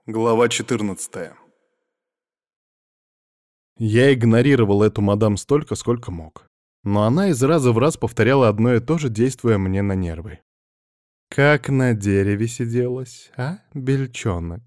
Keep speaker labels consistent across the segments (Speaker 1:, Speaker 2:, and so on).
Speaker 1: Глава 14. Я игнорировал эту мадам столько, сколько мог. Но она из раза в раз повторяла одно и то же, действуя мне на нервы. «Как на дереве сиделась, а, бельчонок?»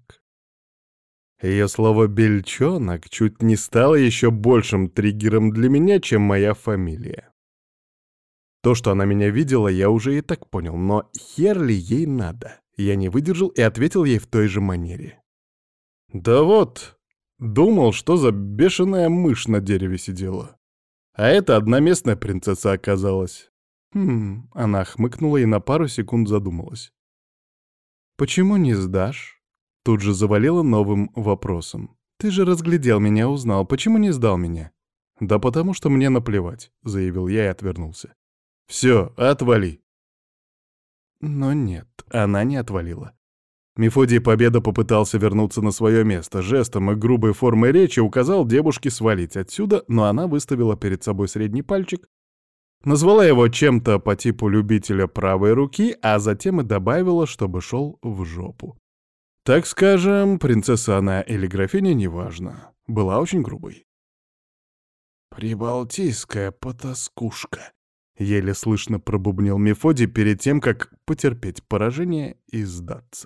Speaker 1: Ее слово «бельчонок» чуть не стало еще большим триггером для меня, чем моя фамилия. То, что она меня видела, я уже и так понял, но хер ли ей надо? Я не выдержал и ответил ей в той же манере. Да вот, думал, что за бешеная мышь на дереве сидела. А это одна местная принцесса оказалась. Она хмыкнула и на пару секунд задумалась. «Почему не сдашь?» Тут же завалила новым вопросом. «Ты же разглядел меня, узнал. Почему не сдал меня?» «Да потому что мне наплевать», — заявил я и отвернулся. «Все, отвали». Но нет, она не отвалила. Мефодий Победа попытался вернуться на свое место, жестом и грубой формой речи указал девушке свалить отсюда, но она выставила перед собой средний пальчик, назвала его чем-то по типу любителя правой руки, а затем и добавила, чтобы шел в жопу. Так скажем, принцесса она или графиня, неважно, была очень грубой. «Прибалтийская потаскушка», — еле слышно пробубнил Мефодий перед тем, как потерпеть поражение и сдаться.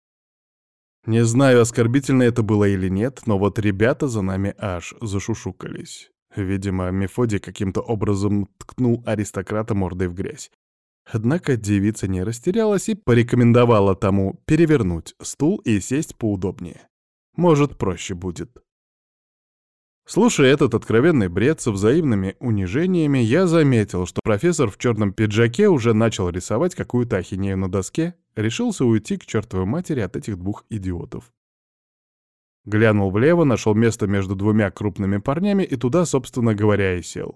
Speaker 1: Не знаю, оскорбительно это было или нет, но вот ребята за нами аж зашушукались. Видимо, Мефодий каким-то образом ткнул аристократа мордой в грязь. Однако девица не растерялась и порекомендовала тому перевернуть стул и сесть поудобнее. Может, проще будет. Слушая этот откровенный бред со взаимными унижениями, я заметил, что профессор в черном пиджаке уже начал рисовать какую-то ахинею на доске, решился уйти к чертовой матери от этих двух идиотов. Глянул влево, нашел место между двумя крупными парнями и туда, собственно говоря, и сел.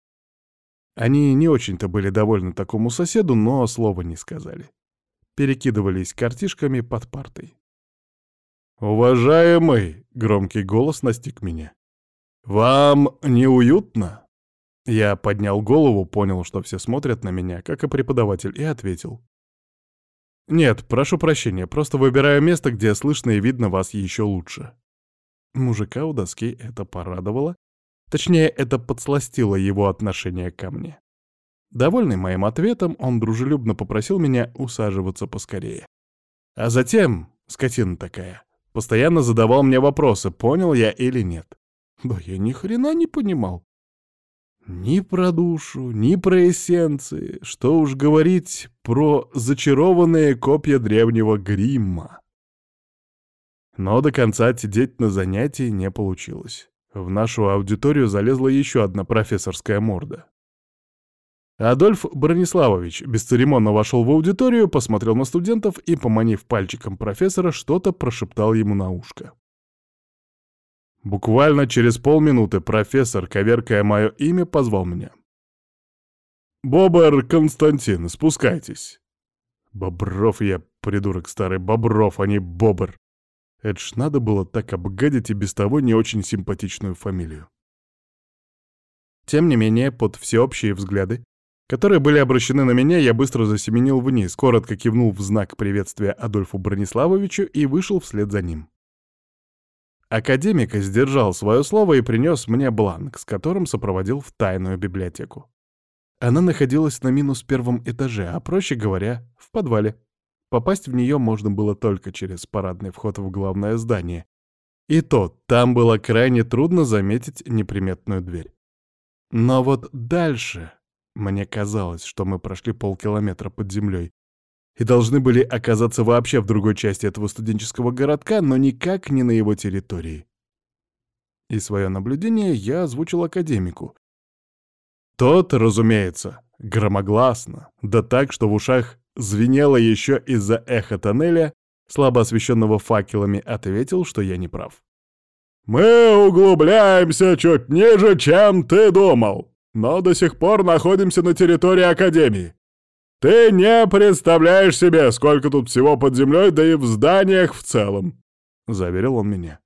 Speaker 1: Они не очень-то были довольны такому соседу, но слова не сказали. Перекидывались картишками под партой. «Уважаемый!» — громкий голос настиг меня. «Вам неуютно?» Я поднял голову, понял, что все смотрят на меня, как и преподаватель, и ответил. «Нет, прошу прощения, просто выбираю место, где слышно и видно вас еще лучше». Мужика у доски это порадовало. Точнее, это подсластило его отношение ко мне. Довольный моим ответом, он дружелюбно попросил меня усаживаться поскорее. А затем, скотина такая, постоянно задавал мне вопросы, понял я или нет. Да я ни хрена не понимал. Ни про душу, ни про эссенции, что уж говорить про зачарованные копья древнего гримма. Но до конца отсидеть на занятии не получилось. В нашу аудиторию залезла еще одна профессорская морда. Адольф Брониславович бесцеремонно вошел в аудиторию, посмотрел на студентов и, поманив пальчиком профессора, что-то прошептал ему на ушко. Буквально через полминуты профессор, коверкая мое имя, позвал меня. «Бобр Константин, спускайтесь». Бобров я, придурок старый, Бобров, а не Бобр. Это ж надо было так обгадить и без того не очень симпатичную фамилию. Тем не менее, под всеобщие взгляды, которые были обращены на меня, я быстро засеменил вниз, коротко кивнул в знак приветствия Адольфу Брониславовичу и вышел вслед за ним. Академик сдержал свое слово и принес мне бланк, с которым сопроводил в тайную библиотеку. Она находилась на -1 этаже, а, проще говоря, в подвале. Попасть в нее можно было только через парадный вход в главное здание. И то, там было крайне трудно заметить неприметную дверь. Но вот дальше мне казалось, что мы прошли полкилометра под землей и должны были оказаться вообще в другой части этого студенческого городка, но никак не на его территории. И свое наблюдение я озвучил академику. Тот, разумеется, громогласно, да так, что в ушах звенело еще из-за эха тоннеля, слабо освещенного факелами, ответил, что я не прав. «Мы углубляемся чуть ниже, чем ты думал, но до сих пор находимся на территории Академии. Ты не представляешь себе, сколько тут всего под землей, да и в зданиях в целом», — заверил он меня.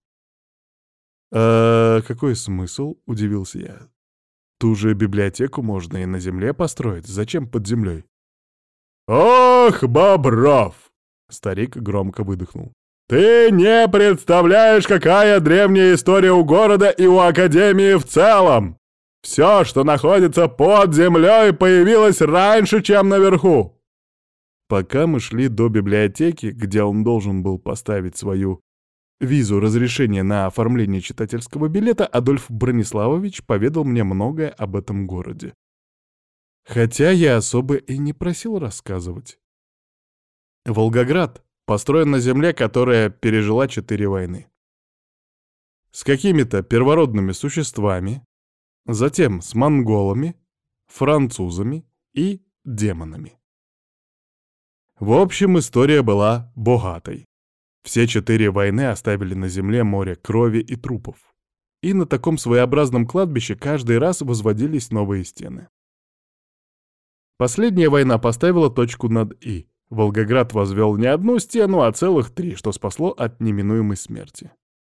Speaker 1: «А какой смысл?» — удивился я. «Ту же библиотеку можно и на земле построить. Зачем под землей?» «Ох, Бобров!» — старик громко выдохнул. Ты не представляешь, какая древняя история у города и у Академии в целом! Все, что находится под землей, появилось раньше, чем наверху!» Пока мы шли до библиотеки, где он должен был поставить свою визу разрешения на оформление читательского билета, Адольф Брониславович поведал мне многое об этом городе. Хотя я особо и не просил рассказывать. Волгоград построен на земле, которая пережила 4 войны. С какими-то первородными существами, затем с монголами, французами и демонами. В общем, история была богатой. Все 4 войны оставили на земле море крови и трупов. И на таком своеобразном кладбище каждый раз возводились новые стены. Последняя война поставила точку над «и». Волгоград возвел не одну стену, а целых 3, что спасло от неминуемой смерти.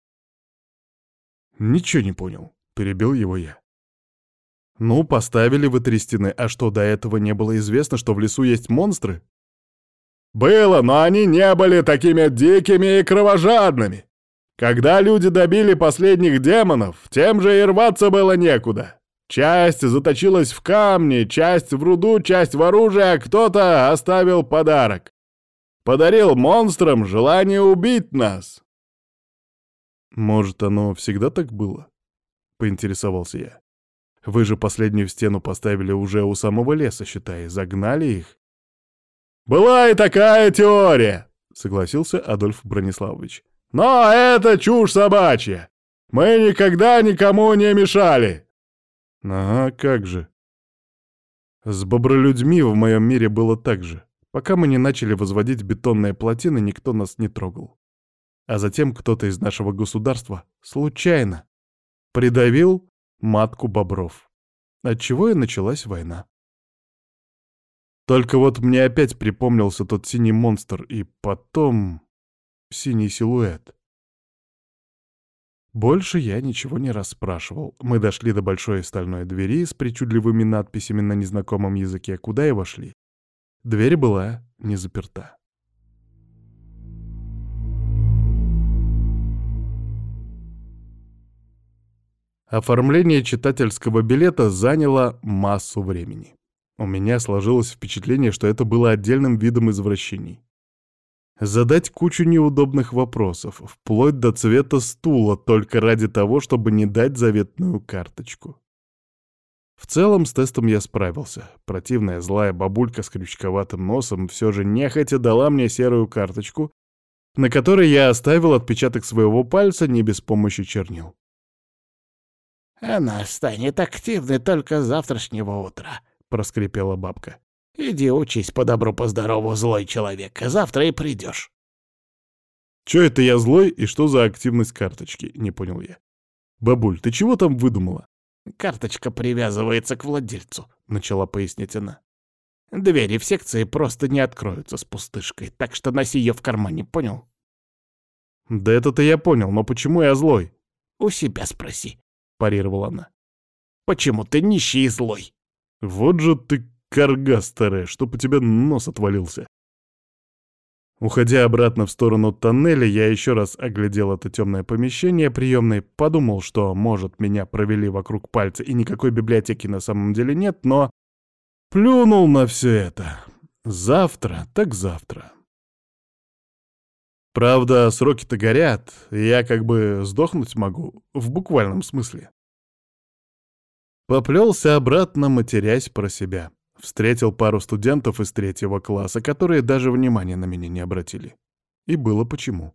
Speaker 1: «Ничего не понял», — перебил его я. «Ну, поставили вы 3 стены, а что, до этого не было известно, что в лесу есть монстры?» «Было, но они не были такими дикими и кровожадными. Когда люди добили последних демонов, тем же и рваться было некуда. Часть заточилась в камни, часть в руду, часть в оружие, а кто-то оставил подарок. Подарил монстрам желание убить нас». «Может, оно всегда так было?» — поинтересовался я. «Вы же последнюю стену поставили уже у самого леса, считай, загнали их». «Была и такая теория», — согласился Адольф Брониславович. «Но это чушь собачья. Мы никогда никому не мешали». «Ага, как же. С бобролюдьми в моем мире было так же. Пока мы не начали возводить бетонные плотины, никто нас не трогал. А затем кто-то из нашего государства случайно придавил матку бобров, отчего и началась война. Только вот мне опять припомнился тот синий монстр и потом синий силуэт». Больше я ничего не расспрашивал. Мы дошли до большой стальной двери с причудливыми надписями на незнакомом языке, куда и вошли. Дверь была не заперта. Оформление читательского билета заняло массу времени. У меня сложилось впечатление, что это было отдельным видом извращений. Задать кучу неудобных вопросов, вплоть до цвета стула, только ради того, чтобы не дать заветную карточку. В целом с тестом я справился. Противная злая бабулька с крючковатым носом все же нехотя дала мне серую карточку, на которой я оставил отпечаток своего пальца не без помощи чернил.
Speaker 2: «Она станет активной только с завтрашнего утра», — проскрипела бабка. «Иди учись по-добру-поздорову, злой человек, завтра и придешь».
Speaker 1: «Чё это я злой и что за активность карточки?» — не понял я. «Бабуль, ты чего там выдумала?»
Speaker 2: «Карточка привязывается к владельцу», — начала пояснять она. «Двери в секции просто не откроются с пустышкой, так что носи ее в кармане, понял?»
Speaker 1: «Да это-то я понял, но почему я злой?»
Speaker 2: «У себя спроси», —
Speaker 1: парировала она.
Speaker 2: «Почему ты нищий и злой?»
Speaker 1: «Вот же ты карга старая, чтоб у тебя нос отвалился». Уходя обратно в сторону тоннеля, я еще раз оглядел это темное помещение приемной, подумал, что, может, меня провели вокруг пальца и никакой библиотеки на самом деле нет, но плюнул на все это. Завтра так завтра. Правда, сроки-то горят, и я как бы сдохнуть могу, в буквальном смысле. Поплелся обратно, матерясь про себя. Встретил пару студентов из 3-го класса, которые даже внимания на меня не обратили. И было почему.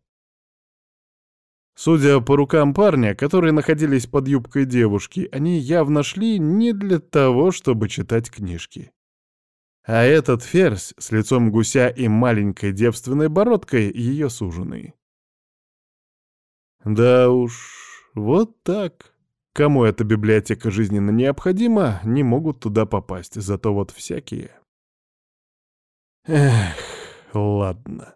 Speaker 1: Судя по рукам парня, которые находились под юбкой девушки, они явно шли не для того, чтобы читать книжки. А этот ферзь с лицом гуся и маленькой девственной бородкой — ее суженый. Да уж, вот так. Кому эта библиотека жизненно необходима, не могут туда попасть, зато вот всякие. Эх, ладно.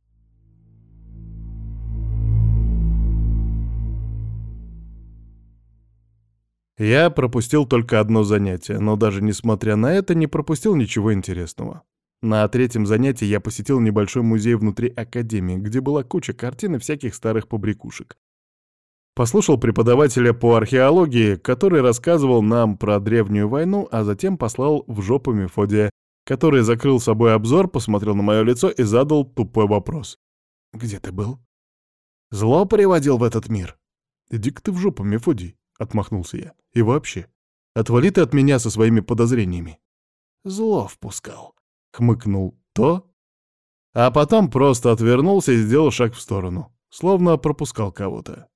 Speaker 1: Я пропустил только одно занятие, но даже несмотря на это не пропустил ничего интересного. На третьем занятии я посетил небольшой музей внутри академии, где была куча картин и всяких старых побрякушек. Послушал преподавателя по археологии, который рассказывал нам про древнюю войну, а затем послал в жопу Мефодия, который закрыл собой обзор, посмотрел на мое лицо и задал тупой вопрос. «Где ты был? Зло приводил в этот мир?» «Иди-ка ты в жопу, Мефодий», — отмахнулся я. «И вообще, отвали ты от меня со своими подозрениями». «Зло впускал», — хмыкнул то, а потом просто отвернулся и сделал шаг в сторону, словно пропускал кого-то.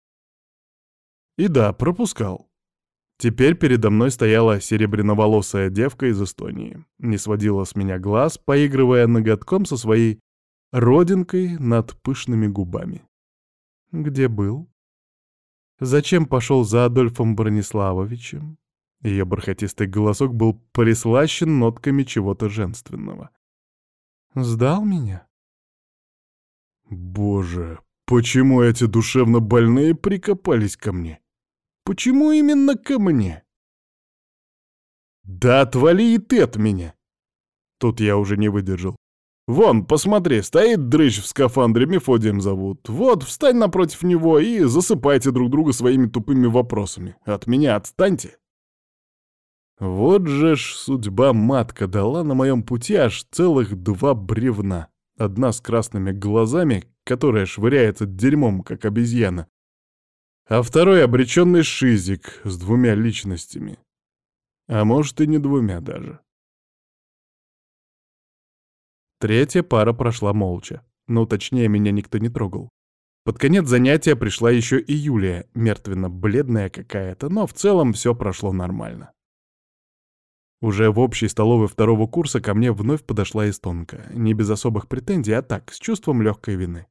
Speaker 1: И да, пропускал. Теперь передо мной стояла серебряноволосая девка из Эстонии, не сводила с меня глаз, поигрывая ноготком со своей родинкой над пышными губами. «Где был? Зачем пошел за Адольфом Брониславовичем?» Ее бархатистый голосок был прислащен нотками чего-то женственного. «Сдал меня?» Боже, почему эти душевно больные прикопались ко мне? Почему именно ко мне? Да отвали и ты от меня! Тут я уже не выдержал. Вон, посмотри, стоит дрыщ в скафандре, Мефодием зовут. Вот, встань напротив него и засыпайте друг друга своими тупыми вопросами. От меня отстаньте. Вот же ж судьба-матка дала на моем пути аж целых 2 бревна. Одна с красными глазами, которая швыряется дерьмом, как обезьяна, а второй обреченный шизик с 2 личностями. А может и не 2 даже. Третья пара прошла молча. Ну, точнее, меня никто не трогал. Под конец занятия пришла еще и Юлия, мертвенно-бледная какая-то, но в целом все прошло нормально. Уже в общей столовой 2-го курса ко мне вновь подошла эстонка, не без особых претензий, а так, с чувством легкой вины.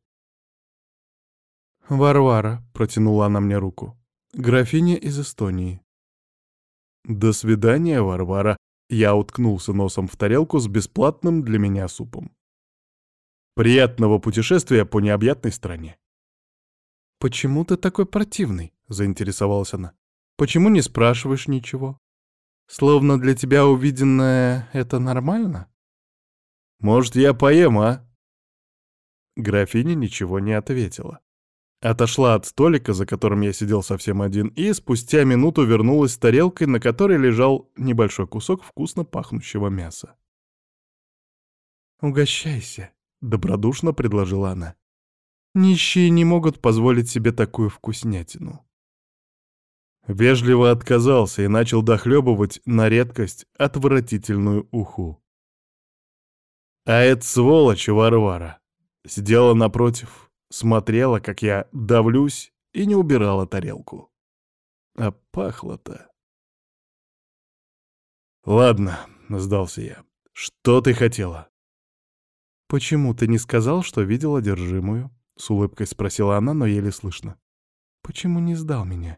Speaker 1: «Варвара», — протянула она мне руку, — «графиня из Эстонии». «До свидания, Варвара», — я уткнулся носом в тарелку с бесплатным для меня супом. «Приятного путешествия по необъятной стране». «Почему ты такой противный?» — заинтересовалась она. «Почему не спрашиваешь ничего? Словно для тебя увиденное — это нормально?» «Может, я поем, а?» Графиня ничего не ответила. Отошла от столика, за которым я сидел совсем один, и спустя минуту вернулась с тарелкой, на которой лежал небольшой кусок вкусно пахнущего мяса. «Угощайся», — добродушно предложила она. «Нищие не могут позволить себе такую вкуснятину». Вежливо отказался и начал дохлебывать на редкость отвратительную уху. А эта сволочь Варвара сидела напротив, смотрела, как я давлюсь, и не убирала тарелку. А пахло-то... «Ладно», — сдался я. «Что ты хотела?» «Почему ты не сказал, что видел одержимую?» — с улыбкой спросила она, но еле слышно. «Почему не сдал меня?»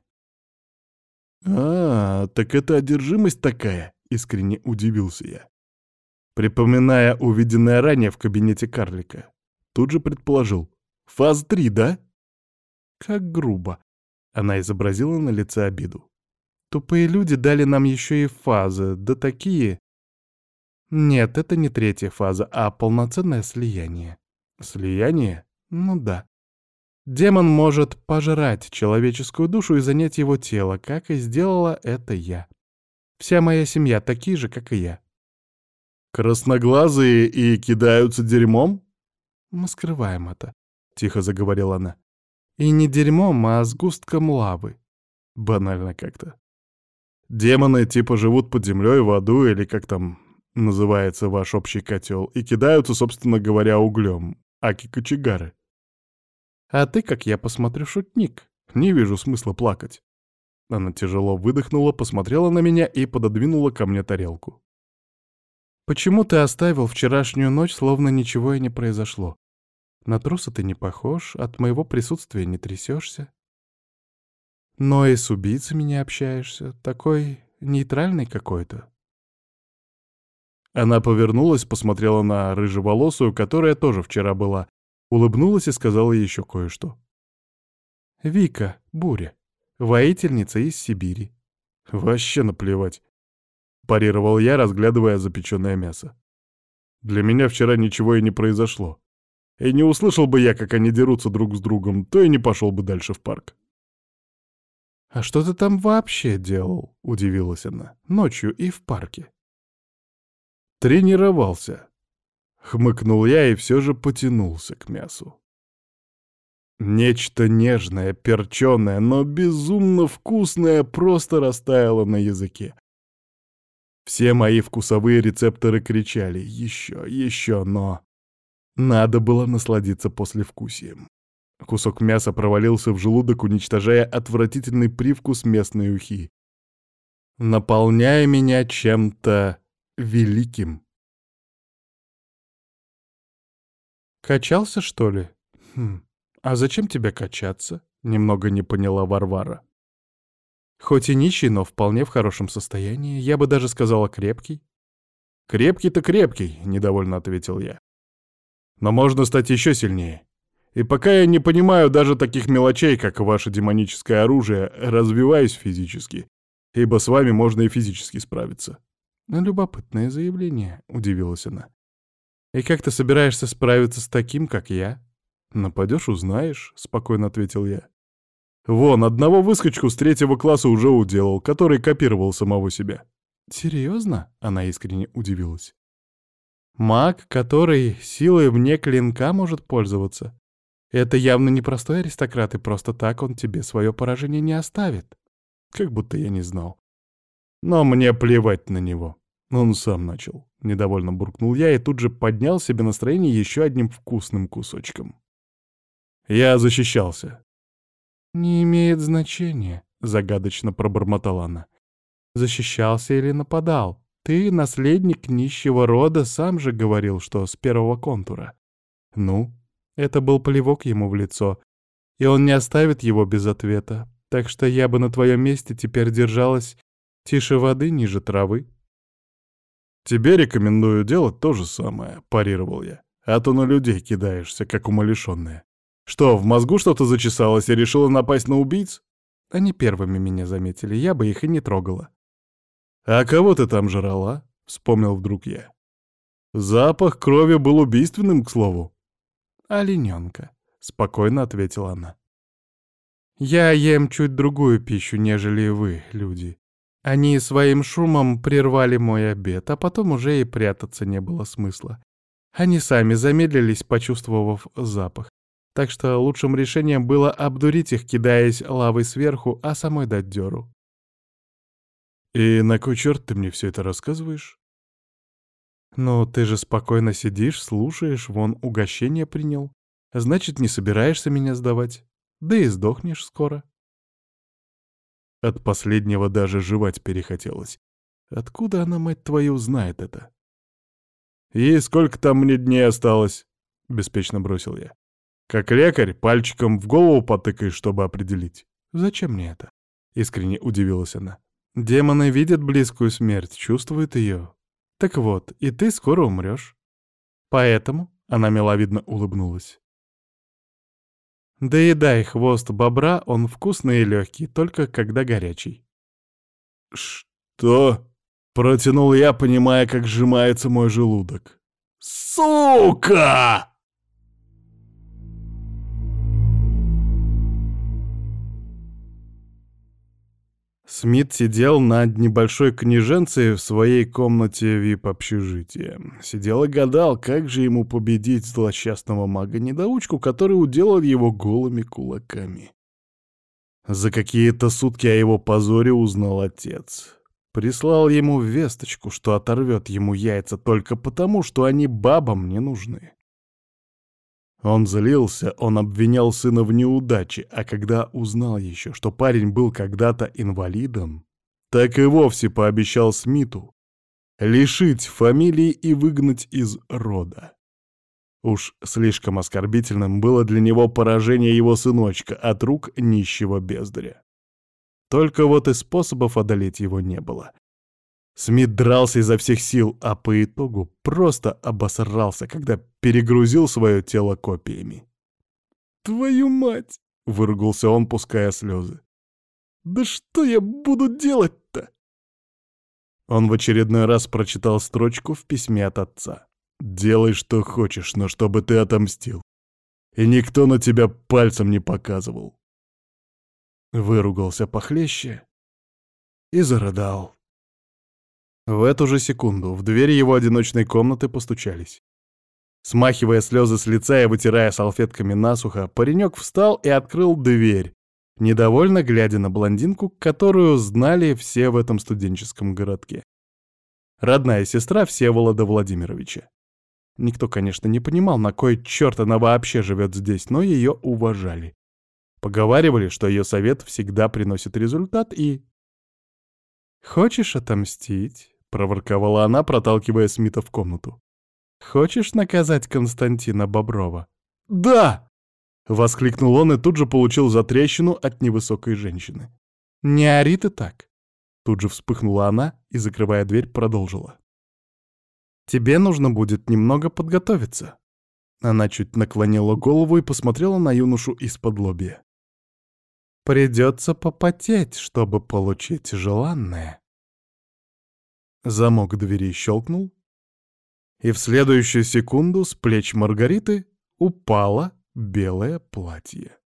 Speaker 1: «А, так это одержимость такая?» — искренне удивился я, припоминая увиденное ранее в кабинете карлика. Тут же предположил. «Фаз 3, да?» «Как грубо!» — она изобразила на лице обиду. «Тупые люди дали нам еще и фазы, да такие...» «Нет, это не 3-я фаза, а полноценное слияние». «Слияние? Ну да. Демон может пожрать человеческую душу и занять его тело, как и сделала это я. Вся моя семья такие же, как и я». «Красноглазые и кидаются дерьмом?» «Мы скрываем это», — тихо заговорила она. «И не дерьмом, а сгустком лавы». Банально как-то. «Демоны типа живут под землей, в аду, или как там называется ваш общий котел, и кидаются, собственно говоря, углем, аки-кочегары». «А ты, как я посмотрю, шутник. Не вижу смысла плакать». Она тяжело выдохнула, посмотрела на меня и пододвинула ко мне тарелку. «Почему ты оставил вчерашнюю ночь, словно ничего и не произошло? На труса ты не похож, от моего присутствия не трясешься. Но и с убийцами не общаешься, такой нейтральный какой-то». Она повернулась, посмотрела на рыжеволосую, которая тоже вчера была, улыбнулась и сказала еще кое-что. «Вика, Буря, воительница из Сибири». «Вообще наплевать», — парировал я, разглядывая запеченное мясо. Для меня вчера ничего и не произошло. И не услышал бы я, как они дерутся друг с другом, то и не пошел бы дальше в парк.
Speaker 2: «А что ты там вообще делал?» — удивилась она. «Ночью и в парке».
Speaker 1: Тренировался. Хмыкнул я и все же потянулся к мясу. Нечто нежное, перченое, но безумно вкусное просто растаяло на языке. Все мои вкусовые рецепторы кричали «Еще, еще», но надо было насладиться послевкусием. Кусок мяса провалился в желудок, уничтожая отвратительный привкус местной ухи, наполняя меня чем-то великим.
Speaker 2: «Качался, что ли? А зачем тебе качаться?» — немного не поняла Варвара. «Хоть и нищий, но вполне в хорошем состоянии, я бы даже сказала крепкий».
Speaker 1: «Крепкий-то крепкий», — недовольно ответил я. «Но можно стать еще сильнее. И пока я не понимаю даже таких мелочей, как ваше демоническое оружие, развиваюсь физически, ибо с вами можно и физически справиться».
Speaker 2: «Любопытное заявление», — удивилась она. «И как ты собираешься справиться с таким, как я?»
Speaker 1: «Нападешь — узнаешь», — спокойно ответил я. «Вон, одного выскочку с 3 класса уже уделал, который копировал самого себя».
Speaker 2: «Серьезно?» — она искренне удивилась. «Маг, который силой вне клинка может пользоваться. Это явно не простой аристократ, и просто так он тебе свое поражение не оставит».
Speaker 1: Как будто я не знал. Но мне плевать на него. Он сам начал. Недовольно буркнул я и тут же поднял себе настроение еще одним вкусным кусочком. Я защищался.
Speaker 2: «Не имеет значения», — загадочно пробормотала она. «Защищался или нападал? Ты наследник нищего рода, сам же говорил, что с первого контура». «Ну, это был плевок ему в лицо, и он не оставит его без ответа, так что я бы на твоем месте теперь держалась тише воды, ниже травы».
Speaker 1: «Тебе рекомендую делать то же самое», — парировал я. «А то на людей кидаешься, как умалишенная. Что, в мозгу что-то зачесалось и решила напасть на убийц?»
Speaker 2: Они первыми меня заметили, я бы их и не трогала.
Speaker 1: «А кого ты там жрала?» — вспомнил вдруг я. «Запах крови был убийственным, к слову».
Speaker 2: «Олененка», — спокойно ответила она. «Я ем чуть другую пищу, нежели вы, люди. Они своим шумом прервали мой обед, а потом уже и прятаться не было смысла. Они сами замедлились, почувствовав запах. Так что лучшим решением было обдурить их, кидаясь лавой сверху, а самой дать дёру».
Speaker 1: «И на кой черт ты мне все это рассказываешь?»
Speaker 2: «Ну, ты же спокойно сидишь, слушаешь, вон угощение принял. Значит, не собираешься меня сдавать. Да и сдохнешь скоро».
Speaker 1: От последнего даже жевать перехотелось. Откуда она, мать твою, знает это? «И сколько там мне дней осталось?» — беспечно бросил я. «Как лекарь, пальчиком в голову потыкаешь, чтобы определить».
Speaker 2: «Зачем мне это?» — искренне удивилась она. «Демоны видят близкую смерть, чувствуют ее. Так вот, и ты скоро умрешь. Поэтому...» — она миловидно улыбнулась. «Доедай хвост бобра, он вкусный и легкий, только когда горячий».
Speaker 1: «Что?» — протянул я, понимая, как сжимается мой желудок. «Сука!» Смит сидел над небольшой книженцей в своей комнате вип-общежития. Сидел и гадал, как же ему победить злосчастного мага-недоучку, который уделал его голыми кулаками. За какие-то сутки о его позоре узнал отец. Прислал ему весточку, что оторвет ему яйца только потому, что они бабам не нужны. Он злился, он обвинял сына в неудаче, а когда узнал еще, что парень был когда-то инвалидом, так и вовсе пообещал Смиту лишить фамилии и выгнать из рода. Уж слишком оскорбительным было для него поражение его сыночка от рук нищего бездаря. Только вот и способов одолеть его не было. Смит дрался изо всех сил, а по итогу просто обосрался, когда перегрузил свое тело копиями. «Твою мать!» — выругался он, пуская слезы. «Да что я буду делать-то?» Он в очередной раз прочитал строчку в письме от отца. Делай, что хочешь, но чтобы ты отомстил. И никто на тебя пальцем не показывал. Выругался похлеще и зарыдал. В эту же секунду в дверь его одиночной комнаты постучались. Смахивая слезы с лица и вытирая салфетками насухо, паренек встал и открыл дверь, недовольно глядя на блондинку, которую знали все в этом студенческом городке. Родная сестра Всеволода Владимировича. Никто, конечно, не понимал, на кой черт она вообще живет здесь, но ее уважали. Поговаривали, что ее совет всегда приносит результат и... «Хочешь отомстить?» — проворковала она, проталкивая Смита в комнату. «Хочешь наказать Константина Боброва?» «Да!» — воскликнул он и тут же получил затрещину от невысокой женщины. «Не ори ты так!» Тут же вспыхнула она и, закрывая дверь, продолжила. «Тебе нужно будет немного подготовиться». Она чуть наклонила голову и посмотрела на юношу из-под лобья. «Придется попотеть, чтобы получить желанное». Замок двери щелкнул, и в следующую секунду с плеч Маргариты упало белое платье.